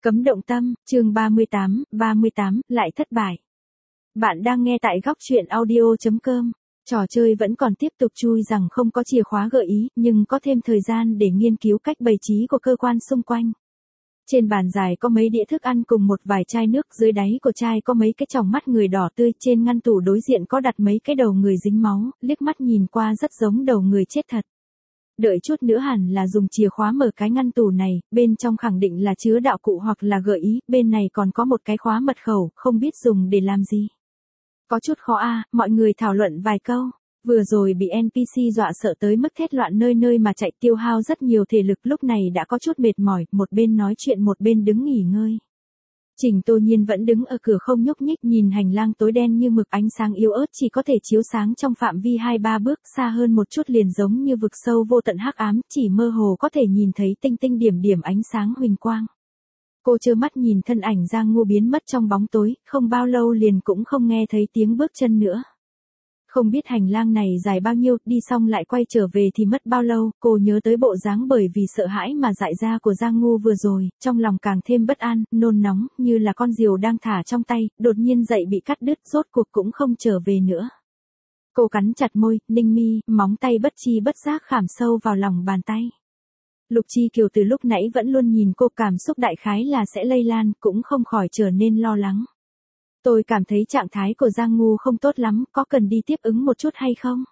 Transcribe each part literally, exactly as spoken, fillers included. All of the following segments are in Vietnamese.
Cấm động tâm, chương ba mươi tám, ba mươi tám, lại thất bại. Bạn đang nghe tại góc truyện audio chấm com. Trò chơi vẫn còn tiếp tục chui rằng không có chìa khóa gợi ý, nhưng có thêm thời gian để nghiên cứu cách bày trí của cơ quan xung quanh. Trên bàn dài có mấy đĩa thức ăn cùng một vài chai nước, dưới đáy của chai có mấy cái tròng mắt người đỏ tươi, trên ngăn tủ đối diện có đặt mấy cái đầu người dính máu, liếc mắt nhìn qua rất giống đầu người chết thật. Đợi chút nữa hẳn là dùng chìa khóa mở cái ngăn tủ này, bên trong khẳng định là chứa đạo cụ hoặc là gợi ý, bên này còn có một cái khóa mật khẩu, không biết dùng để làm gì. Có chút khó a, à, mọi người thảo luận vài câu. Vừa rồi bị en pê xê dọa sợ tới mức thét loạn nơi nơi mà chạy, tiêu hao rất nhiều thể lực, lúc này đã có chút mệt mỏi, một bên nói chuyện một bên đứng nghỉ ngơi. Trình Tô Nhiên vẫn đứng ở cửa không nhúc nhích, nhìn hành lang tối đen như mực, ánh sáng yếu ớt chỉ có thể chiếu sáng trong phạm vi hai ba bước, xa hơn một chút liền giống như vực sâu vô tận hắc ám, chỉ mơ hồ có thể nhìn thấy tinh tinh điểm điểm ánh sáng huỳnh quang. Cô trơ mắt nhìn thân ảnh Giang Ngô biến mất trong bóng tối, không bao lâu liền cũng không nghe thấy tiếng bước chân nữa. Không biết hành lang này dài bao nhiêu, đi xong lại quay trở về thì mất bao lâu, cô nhớ tới bộ dáng bởi vì sợ hãi mà dại ra của Giang Ngô vừa rồi, trong lòng càng thêm bất an, nôn nóng, như là con diều đang thả trong tay, đột nhiên dậy bị cắt đứt, rốt cuộc cũng không trở về nữa. Cô cắn chặt môi, ninh mi, móng tay bất chi bất giác khảm sâu vào lòng bàn tay. Lục Chi Kiều từ lúc nãy vẫn luôn nhìn cô, cảm xúc đại khái là sẽ lây lan, cũng không khỏi trở nên lo lắng. Tôi cảm thấy trạng thái của Giang Ngô không tốt lắm, có cần đi tiếp ứng một chút hay không?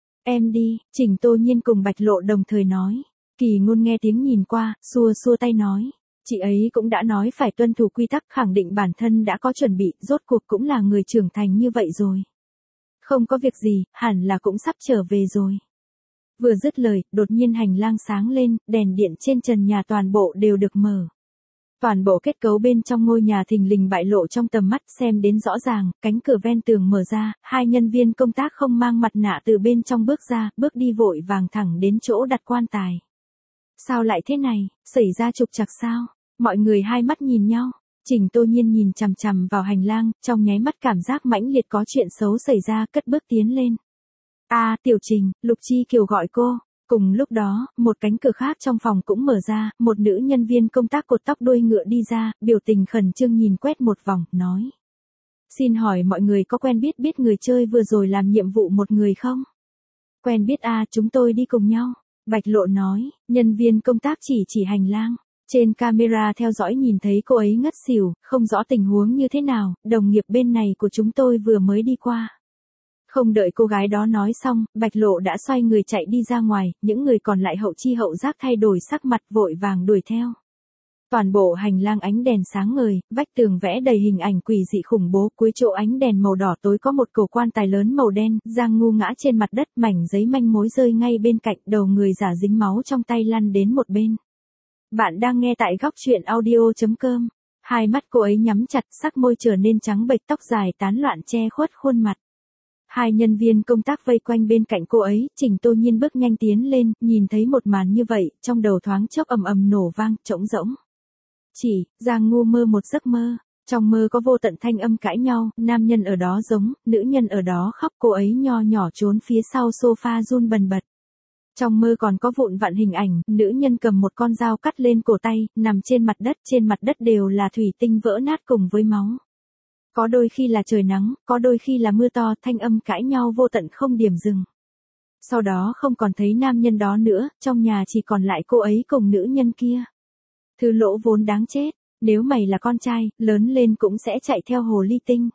Em đi, Trình Tô Nhiên cùng Bạch Lộ đồng thời nói. Kỳ Ngôn nghe tiếng nhìn qua, xua xua tay nói. Chị ấy cũng đã nói phải tuân thủ quy tắc, khẳng định bản thân đã có chuẩn bị, rốt cuộc cũng là người trưởng thành như vậy rồi. Không có việc gì, hẳn là cũng sắp trở về rồi. Vừa dứt lời, đột nhiên hành lang sáng lên, đèn điện trên trần nhà toàn bộ đều được mở. Toàn bộ kết cấu bên trong ngôi nhà thình lình bại lộ trong tầm mắt, xem đến rõ ràng, cánh cửa ven tường mở ra, hai nhân viên công tác không mang mặt nạ từ bên trong bước ra, bước đi vội vàng thẳng đến chỗ đặt quan tài. Sao lại thế này, xảy ra trục trặc sao? Mọi người hai mắt nhìn nhau, Trình Tô Nhiên nhìn chằm chằm vào hành lang, trong nháy mắt cảm giác mãnh liệt có chuyện xấu xảy ra, cất bước tiến lên. A, à, Tiểu Trình, Lục Chi Kiều gọi cô. Cùng lúc đó, một cánh cửa khác trong phòng cũng mở ra, một nữ nhân viên công tác cột tóc đuôi ngựa đi ra, biểu tình khẩn trương nhìn quét một vòng, nói. Xin hỏi mọi người có quen biết biết người chơi vừa rồi làm nhiệm vụ một người không? Quen biết a, à, chúng tôi đi cùng nhau. Bạch Lộ nói, nhân viên công tác chỉ chỉ hành lang. Trên camera theo dõi nhìn thấy cô ấy ngất xỉu, không rõ tình huống như thế nào, đồng nghiệp bên này của chúng tôi vừa mới đi qua. Không đợi cô gái đó nói xong, Bạch Lộ đã xoay người chạy đi ra ngoài, những người còn lại hậu chi hậu giác thay đổi sắc mặt vội vàng đuổi theo. Toàn bộ hành lang ánh đèn sáng ngời, vách tường vẽ đầy hình ảnh quỷ dị khủng bố, cuối chỗ ánh đèn màu đỏ tối có một cổ quan tài lớn màu đen, Giang Ngô ngã trên mặt đất, mảnh giấy manh mối rơi ngay bên cạnh, đầu người giả dính máu trong tay lăn đến một bên. Bạn đang nghe tại góc truyện audio chấm com. Hai mắt cô ấy nhắm chặt, sắc môi trở nên trắng bệch, tóc dài tán loạn che khuất khuôn mặt. Hai nhân viên công tác vây quanh bên cạnh cô ấy, Trình Tô Nhiên bước nhanh tiến lên, nhìn thấy một màn như vậy, trong đầu thoáng chốc ầm ầm nổ vang, trống rỗng. Chỉ, Giang Ngô mơ một giấc mơ, trong mơ có vô tận thanh âm cãi nhau, nam nhân ở đó giống, nữ nhân ở đó khóc, cô ấy nho nhỏ trốn phía sau sofa run bần bật. Trong mơ còn có vụn vặn hình ảnh, nữ nhân cầm một con dao cắt lên cổ tay, nằm trên mặt đất, trên mặt đất đều là thủy tinh vỡ nát cùng với máu. Có đôi khi là trời nắng, có đôi khi là mưa to, thanh âm cãi nhau vô tận không điểm dừng. Sau đó không còn thấy nam nhân đó nữa, trong nhà chỉ còn lại cô ấy cùng nữ nhân kia. Thứ lỗ vốn đáng chết, nếu mày là con trai, lớn lên cũng sẽ chạy theo hồ ly tinh.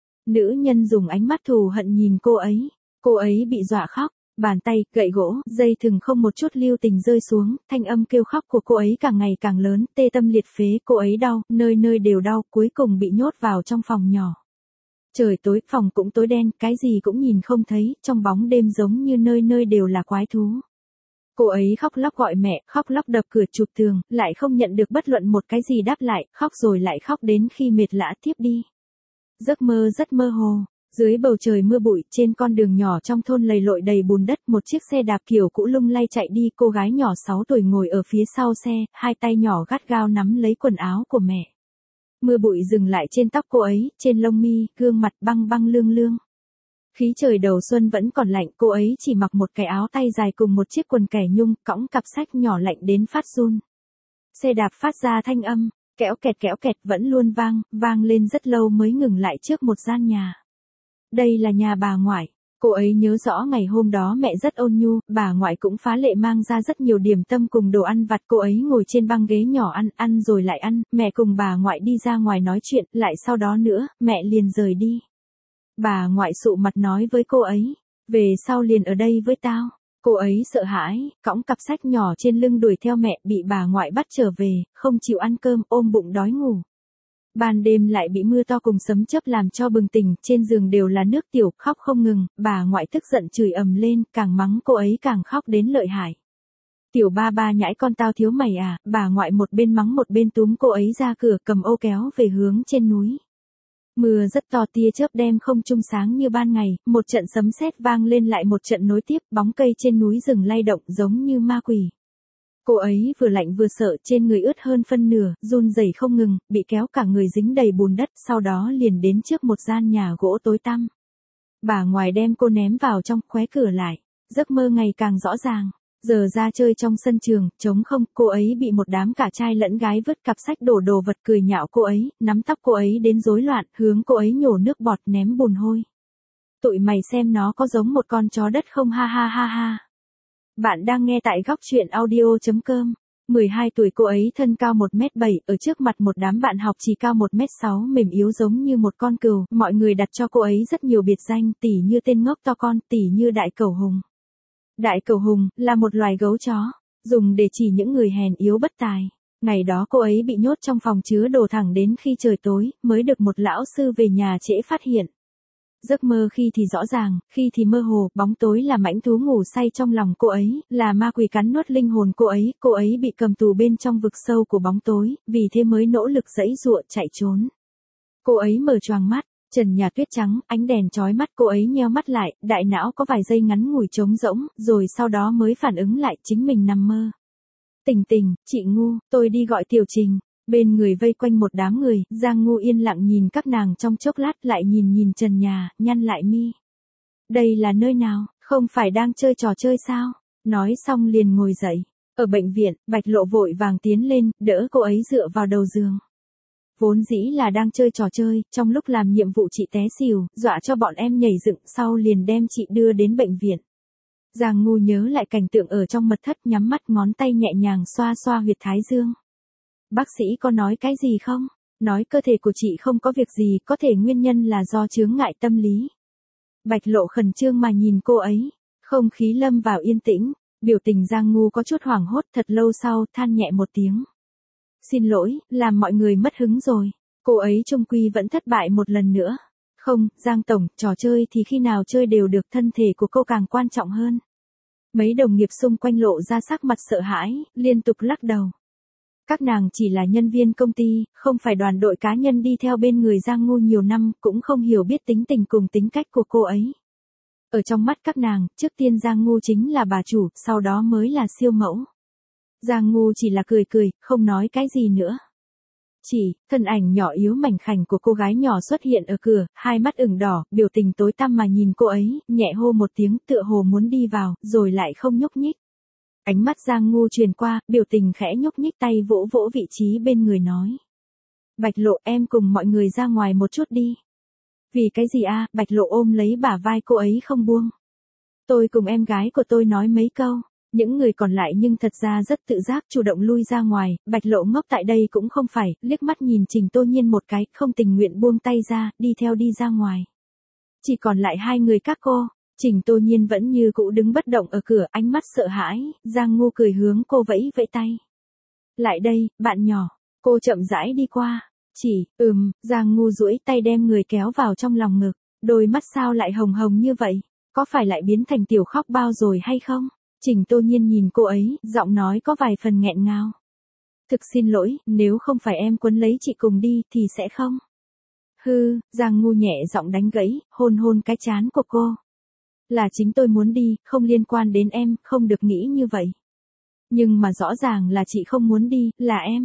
Nữ nhân dùng ánh mắt thù hận nhìn cô ấy, cô ấy bị dọa khóc. Bàn tay, gậy gỗ, dây thừng không một chút lưu tình rơi xuống, thanh âm kêu khóc của cô ấy càng ngày càng lớn, tê tâm liệt phế, cô ấy đau, nơi nơi đều đau, cuối cùng bị nhốt vào trong phòng nhỏ. Trời tối, phòng cũng tối đen, cái gì cũng nhìn không thấy, trong bóng đêm giống như nơi nơi đều là quái thú. Cô ấy khóc lóc gọi mẹ, khóc lóc đập cửa chụp tường, lại không nhận được bất luận một cái gì đáp lại, khóc rồi lại khóc đến khi mệt lã tiếp đi. Giấc mơ rất mơ hồ. Dưới bầu trời mưa bụi, trên con đường nhỏ trong thôn lầy lội đầy bùn đất, một chiếc xe đạp kiểu cũ lung lay chạy đi, cô gái nhỏ sáu tuổi ngồi ở phía sau xe, hai tay nhỏ gắt gao nắm lấy quần áo của mẹ. Mưa bụi dừng lại trên tóc cô ấy, trên lông mi, gương mặt băng băng lương lương. Khí trời đầu xuân vẫn còn lạnh, cô ấy chỉ mặc một cái áo tay dài cùng một chiếc quần kẻ nhung, cõng cặp sách nhỏ lạnh đến phát run. Xe đạp phát ra thanh âm, Kéo kẹt kéo kẹt vẫn luôn vang, vang lên rất lâu mới ngừng lại trước một gian nhà. Đây là nhà bà ngoại. Cô ấy nhớ rõ ngày hôm đó mẹ rất ôn nhu, bà ngoại cũng phá lệ mang ra rất nhiều điểm tâm cùng đồ ăn vặt. Cô ấy ngồi trên băng ghế nhỏ ăn, ăn rồi lại ăn, mẹ cùng bà ngoại đi ra ngoài nói chuyện, lại sau đó nữa, mẹ liền rời đi. Bà ngoại sụ mặt nói với cô ấy, về sau liền ở đây với tao. Cô ấy sợ hãi, cõng cặp sách nhỏ trên lưng đuổi theo mẹ, bị bà ngoại bắt trở về, không chịu ăn cơm, ôm bụng đói ngủ. Ban đêm lại bị mưa to cùng sấm chớp làm cho bừng tỉnh, trên giường đều là nước tiểu, khóc không ngừng, bà ngoại tức giận chửi ầm lên, càng mắng cô ấy càng khóc đến lợi hại. Tiểu ba ba nhãi con tao thiếu mày à, bà ngoại một bên mắng một bên túm cô ấy ra cửa cầm ô kéo về hướng trên núi. Mưa rất to, tia chớp đem không trung sáng như ban ngày, một trận sấm sét vang lên lại một trận nối tiếp, bóng cây trên núi rừng lay động giống như ma quỷ. Cô ấy vừa lạnh vừa sợ, trên người ướt hơn phân nửa, run rẩy không ngừng, bị kéo cả người dính đầy bùn đất, sau đó liền đến trước một gian nhà gỗ tối tăm. Bà ngoại đem cô ném vào trong, khóe cửa lại. Giấc mơ ngày càng rõ ràng. Giờ ra chơi trong sân trường, trống không, cô ấy bị một đám cả trai lẫn gái vứt cặp sách đổ đồ vật cười nhạo cô ấy, nắm tóc cô ấy đến rối loạn, hướng cô ấy nhổ nước bọt ném bùn hôi. Tụi mày xem nó có giống một con chó đất không, ha ha ha ha. Bạn đang nghe tại góc truyện audio chấm com. mười hai tuổi cô ấy thân cao một mét bảy, ở trước mặt một đám bạn học chỉ cao một mét sáu, mềm yếu giống như một con cừu, mọi người đặt cho cô ấy rất nhiều biệt danh, tỉ như tên ngốc to con, tỉ như đại cẩu hùng. Đại cẩu hùng là một loài gấu chó, dùng để chỉ những người hèn yếu bất tài. Ngày đó cô ấy bị nhốt trong phòng chứa đồ thẳng đến khi trời tối, mới được một lão sư về nhà trễ phát hiện. Giấc mơ khi thì rõ ràng, khi thì mơ hồ, bóng tối là mãnh thú ngủ say trong lòng cô ấy, là ma quỷ cắn nuốt linh hồn cô ấy, cô ấy bị cầm tù bên trong vực sâu của bóng tối, vì thế mới nỗ lực giãy giụa chạy trốn. Cô ấy mở choàng mắt, trần nhà tuyết trắng, ánh đèn chói mắt, cô ấy nheo mắt lại, đại não có vài giây ngắn ngủi trống rỗng, rồi sau đó mới phản ứng lại chính mình nằm mơ. Tình tình, chị ngu, tôi đi gọi Tiểu Trình. Bên người vây quanh một đám người, Giang Ngu yên lặng nhìn các nàng trong chốc lát lại nhìn nhìn trần nhà, nhăn lại mi. Đây là nơi nào, không phải đang chơi trò chơi sao? Nói xong liền ngồi dậy. Ở bệnh viện, Bạch Lộ vội vàng tiến lên, đỡ cô ấy dựa vào đầu giường. Vốn dĩ là đang chơi trò chơi, trong lúc làm nhiệm vụ chị té xỉu, dọa cho bọn em nhảy dựng, sau liền đem chị đưa đến bệnh viện. Giang Ngu nhớ lại cảnh tượng ở trong mật thất, nhắm mắt ngón tay nhẹ nhàng xoa xoa huyệt thái dương. Bác sĩ có nói cái gì không? Nói cơ thể của chị không có việc gì, có thể nguyên nhân là do chướng ngại tâm lý. Bạch Lộ khẩn trương mà nhìn cô ấy, không khí lâm vào yên tĩnh, biểu tình Giang Ngu có chút hoảng hốt, thật lâu sau, than nhẹ một tiếng. Xin lỗi, làm mọi người mất hứng rồi. Cô ấy chung quy vẫn thất bại một lần nữa. Không, Giang Tổng, trò chơi thì khi nào chơi đều được, thân thể của cô càng quan trọng hơn. Mấy đồng nghiệp xung quanh lộ ra sắc mặt sợ hãi, liên tục lắc đầu. Các nàng chỉ là nhân viên công ty, không phải đoàn đội cá nhân đi theo bên người Giang Ngu nhiều năm, cũng không hiểu biết tính tình cùng tính cách của cô ấy. Ở trong mắt các nàng, trước tiên Giang Ngu chính là bà chủ, sau đó mới là siêu mẫu. Giang Ngu chỉ là cười cười, không nói cái gì nữa. Chỉ, thân ảnh nhỏ yếu mảnh khảnh của cô gái nhỏ xuất hiện ở cửa, hai mắt ửng đỏ, biểu tình tối tăm mà nhìn cô ấy, nhẹ hô một tiếng tựa hồ muốn đi vào, rồi lại không nhúc nhích. Ánh mắt Giang Ngu truyền qua, biểu tình khẽ nhúc nhích tay vỗ vỗ vị trí bên người nói. Bạch Lộ, em cùng mọi người ra ngoài một chút đi. Vì cái gì a? Bạch Lộ ôm lấy bả vai cô ấy không buông. Tôi cùng em gái của tôi nói mấy câu. Những người còn lại nhưng thật ra rất tự giác chủ động lui ra ngoài, Bạch Lộ ngốc tại đây cũng không phải, liếc mắt nhìn Trình Tô Nhiên một cái, không tình nguyện buông tay ra, đi theo đi ra ngoài. Chỉ còn lại hai người các cô, Trình Tô Nhiên vẫn như cũ đứng bất động ở cửa, ánh mắt sợ hãi, Giang Ngu cười hướng cô vẫy vẫy tay. Lại đây, bạn nhỏ, cô chậm rãi đi qua, chỉ, ừm, Giang Ngu duỗi tay đem người kéo vào trong lòng ngực, đôi mắt sao lại hồng hồng như vậy, có phải lại biến thành tiểu khóc bao rồi hay không? Trình Tô Nhiên nhìn cô ấy, giọng nói có vài phần nghẹn ngào. Thực xin lỗi, nếu không phải em quấn lấy chị cùng đi, thì sẽ không. Hư, Giang Ngu nhẹ giọng đánh gãy, hôn hôn cái trán của cô. Là chính tôi muốn đi, không liên quan đến em, không được nghĩ như vậy. Nhưng mà rõ ràng là chị không muốn đi, là em.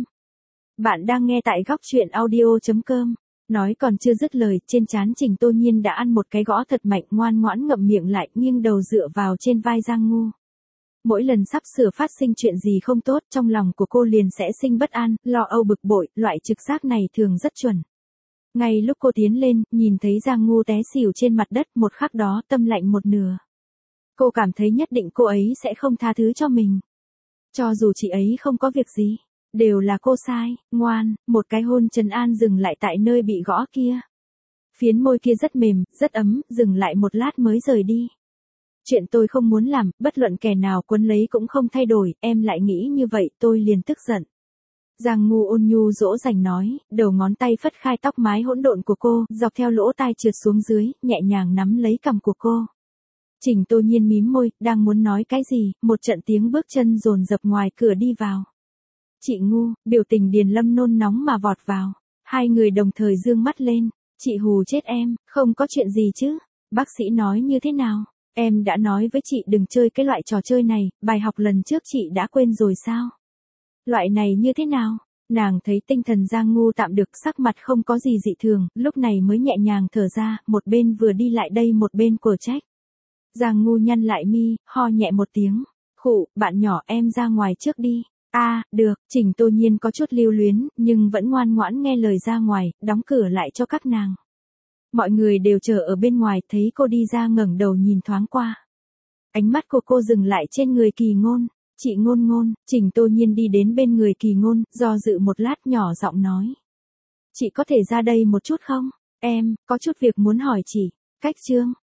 Bạn đang nghe tại góc truyện audio chấm com. Nói còn chưa dứt lời, trên trán Trình Tô Nhiên đã ăn một cái gõ thật mạnh, ngoan ngoãn ngậm miệng lại, nghiêng đầu dựa vào trên vai Giang Ngu. Mỗi lần sắp sửa phát sinh chuyện gì không tốt trong lòng của cô liền sẽ sinh bất an, lo âu bực bội, loại trực giác này thường rất chuẩn. Ngay lúc cô tiến lên, nhìn thấy Giang Ngu té xỉu trên mặt đất, một khắc đó tâm lạnh một nửa. Cô cảm thấy nhất định cô ấy sẽ không tha thứ cho mình. Cho dù chị ấy không có việc gì, đều là cô sai, ngoan, một cái hôn trấn an dừng lại tại nơi bị gõ kia. Phiến môi kia rất mềm, rất ấm, dừng lại một lát mới rời đi. Chuyện tôi không muốn làm, bất luận kẻ nào quấn lấy cũng không thay đổi, em lại nghĩ như vậy, tôi liền tức giận. Giang Ngu ôn nhu dỗ dành nói, đầu ngón tay phất khai tóc mái hỗn độn của cô, dọc theo lỗ tai trượt xuống dưới, nhẹ nhàng nắm lấy cằm của cô. Trình Tô Nhiên mím môi, đang muốn nói cái gì, một trận tiếng bước chân dồn dập ngoài cửa đi vào. Chị Ngu, biểu tình Điền Lâm nôn nóng mà vọt vào. Hai người đồng thời dương mắt lên. Chị hù chết em, không có chuyện gì chứ. Bác sĩ nói như thế nào? Em đã nói với chị đừng chơi cái loại trò chơi này, bài học lần trước chị đã quên rồi sao? Loại này như thế nào? Nàng thấy tinh thần Giang Ngu tạm được, sắc mặt không có gì dị thường, lúc này mới nhẹ nhàng thở ra, một bên vừa đi lại đây một bên của trách. Giang Ngu nhăn lại mi, ho nhẹ một tiếng. Khụ, bạn nhỏ em ra ngoài trước đi. A, à, được, Trình Tô Nhiên có chút lưu luyến, nhưng vẫn ngoan ngoãn nghe lời ra ngoài, đóng cửa lại cho các nàng. Mọi người đều chờ ở bên ngoài, thấy cô đi ra ngẩng đầu nhìn thoáng qua. Ánh mắt của cô dừng lại trên người Kỳ Ngôn. Chị Ngôn Ngôn, Trình Tô Nhiên đi đến bên người Kỳ Ngôn, do dự một lát nhỏ giọng nói. Chị có thể ra đây một chút không? Em, có chút việc muốn hỏi chị. Cách Trương,